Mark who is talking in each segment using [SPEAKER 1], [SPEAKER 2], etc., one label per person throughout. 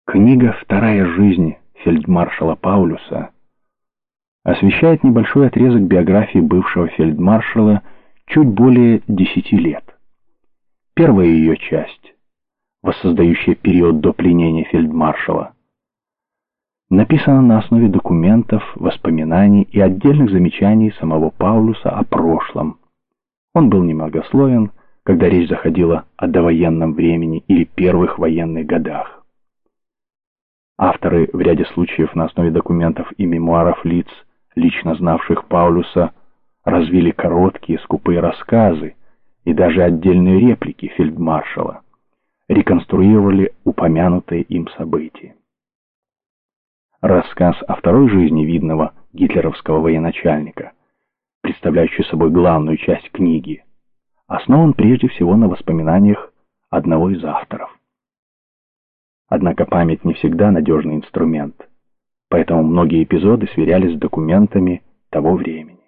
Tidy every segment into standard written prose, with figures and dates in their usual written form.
[SPEAKER 1] Книга «Вторая жизнь» фельдмаршала Паулюса освещает небольшой отрезок биографии бывшего фельдмаршала чуть более 10 лет. Первая ее часть, воссоздающая период до пленения фельдмаршала, написана на основе документов, воспоминаний и отдельных замечаний самого Паулюса о прошлом. Он был немногословен, когда речь заходила о довоенном времени или первых военных годах. Авторы в ряде случаев на основе документов и мемуаров лиц, лично знавших Паулюса, развили короткие, скупые рассказы и даже отдельные реплики фельдмаршала, реконструировали упомянутые им события. Рассказ о второй жизни видного гитлеровского военачальника, представляющий собой главную часть книги, основан прежде всего на воспоминаниях одного из авторов. Однако память не всегда надежный инструмент, поэтому многие эпизоды сверялись с документами того времени.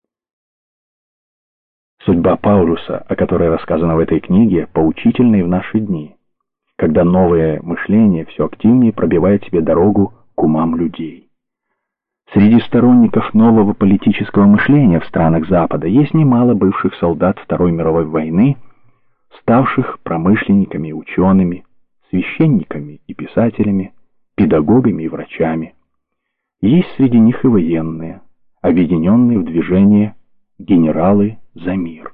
[SPEAKER 1] Судьба Паулюса, о которой рассказано в этой книге, поучительна и в наши дни, когда новое мышление все активнее пробивает себе дорогу к умам людей. Среди сторонников нового политического мышления в странах Запада есть немало бывших солдат Второй мировой войны, ставших промышленниками и учеными, священниками и писателями, педагогами и врачами. Есть среди них и военные, объединенные в движение «Генералы за мир».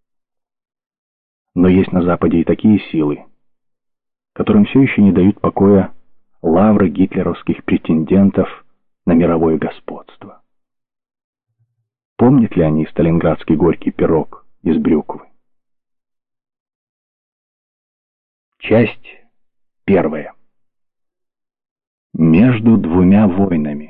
[SPEAKER 1] Но есть на Западе и такие силы, которым все еще не дают покоя лавры гитлеровских претендентов на мировое господство. Помнят ли они сталинградский горький пирог из брюквы? Часть первая. Между двумя войнами.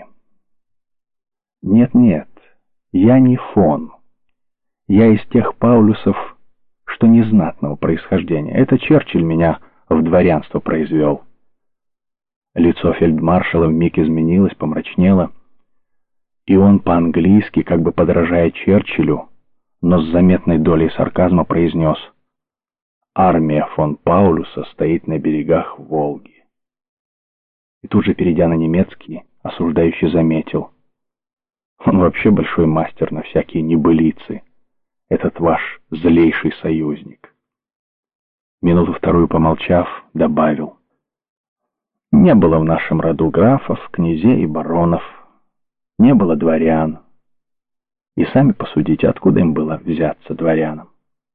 [SPEAKER 1] Нет, я не фон. Я из тех Паулюсов, что незнатного происхождения. Это Черчилль меня в дворянство произвел. Лицо фельдмаршала вмиг изменилось, помрачнело, и он по-английски, как бы подражая Черчиллю, но с заметной долей сарказма произнес: «Армия фон Паулюса стоит на берегах Волги». И тут же, перейдя на немецкий, осуждающий заметил: «Он вообще большой мастер на всякие небылицы, этот ваш злейший союзник». Минуту-вторую помолчав, добавил: «Не было в нашем роду графов, князей и баронов, не было дворян. И сами посудите, откуда им было взяться дворянам».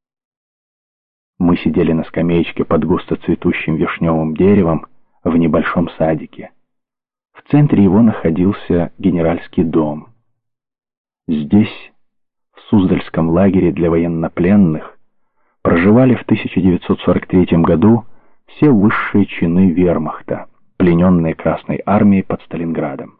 [SPEAKER 1] Мы сидели на скамеечке под густо цветущим вишневым деревом в небольшом садике. В центре его находился генеральский дом. Здесь, в Суздальском лагере для военнопленных, проживали в 1943 году все высшие чины вермахта, плененные Красной армией под Сталинградом.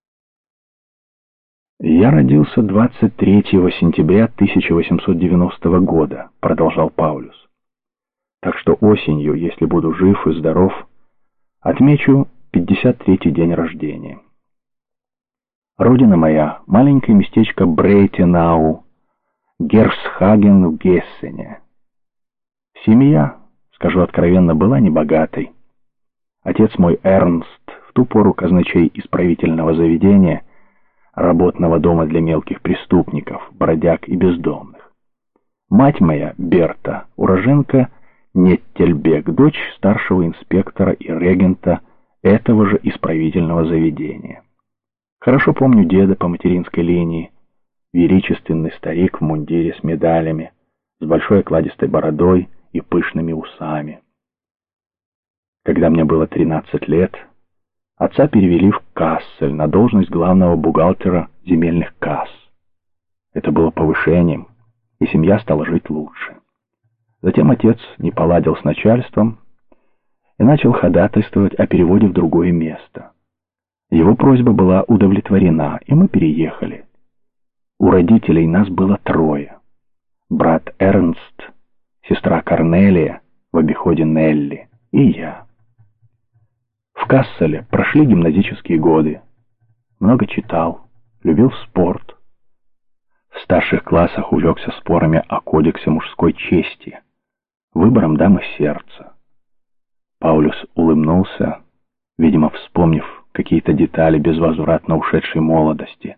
[SPEAKER 1] «Я родился 23 сентября 1890 года», — продолжал Паулюс. «Так что осенью, если буду жив и здоров, отмечу 53-й день рождения. Родина моя — маленькое местечко Брейтенау, Гершхаген в Гессене. Семья, скажу откровенно, была небогатой. Отец мой Эрнст, в ту пору казначей исправительного заведения, работного дома для мелких преступников, бродяг и бездомных. Мать моя, Берта, уроженка Неттельбек, дочь старшего инспектора и регента этого же исправительного заведения. Хорошо помню деда по материнской линии, величественный старик в мундире с медалями, с большой окладистой бородой и пышными усами. Когда мне было 13 лет, отца перевели в Кассель на должность главного бухгалтера земельных касс. Это было повышением, и семья стала жить лучше. Затем отец не поладил с начальством и начал ходатайствовать о переводе в другое место. Его просьба была удовлетворена, и мы переехали. У родителей нас было 3: брат Эрнст, сестра Корнелия, в обиходе Нелли, и я. В Касселе прошли гимназические годы. Много читал, любил спорт. В старших классах увлекся спорами о кодексе мужской чести, выбором дамы сердца. Паулюс улыбнулся, видимо, вспомнив какие-то детали безвозвратно ушедшей молодости.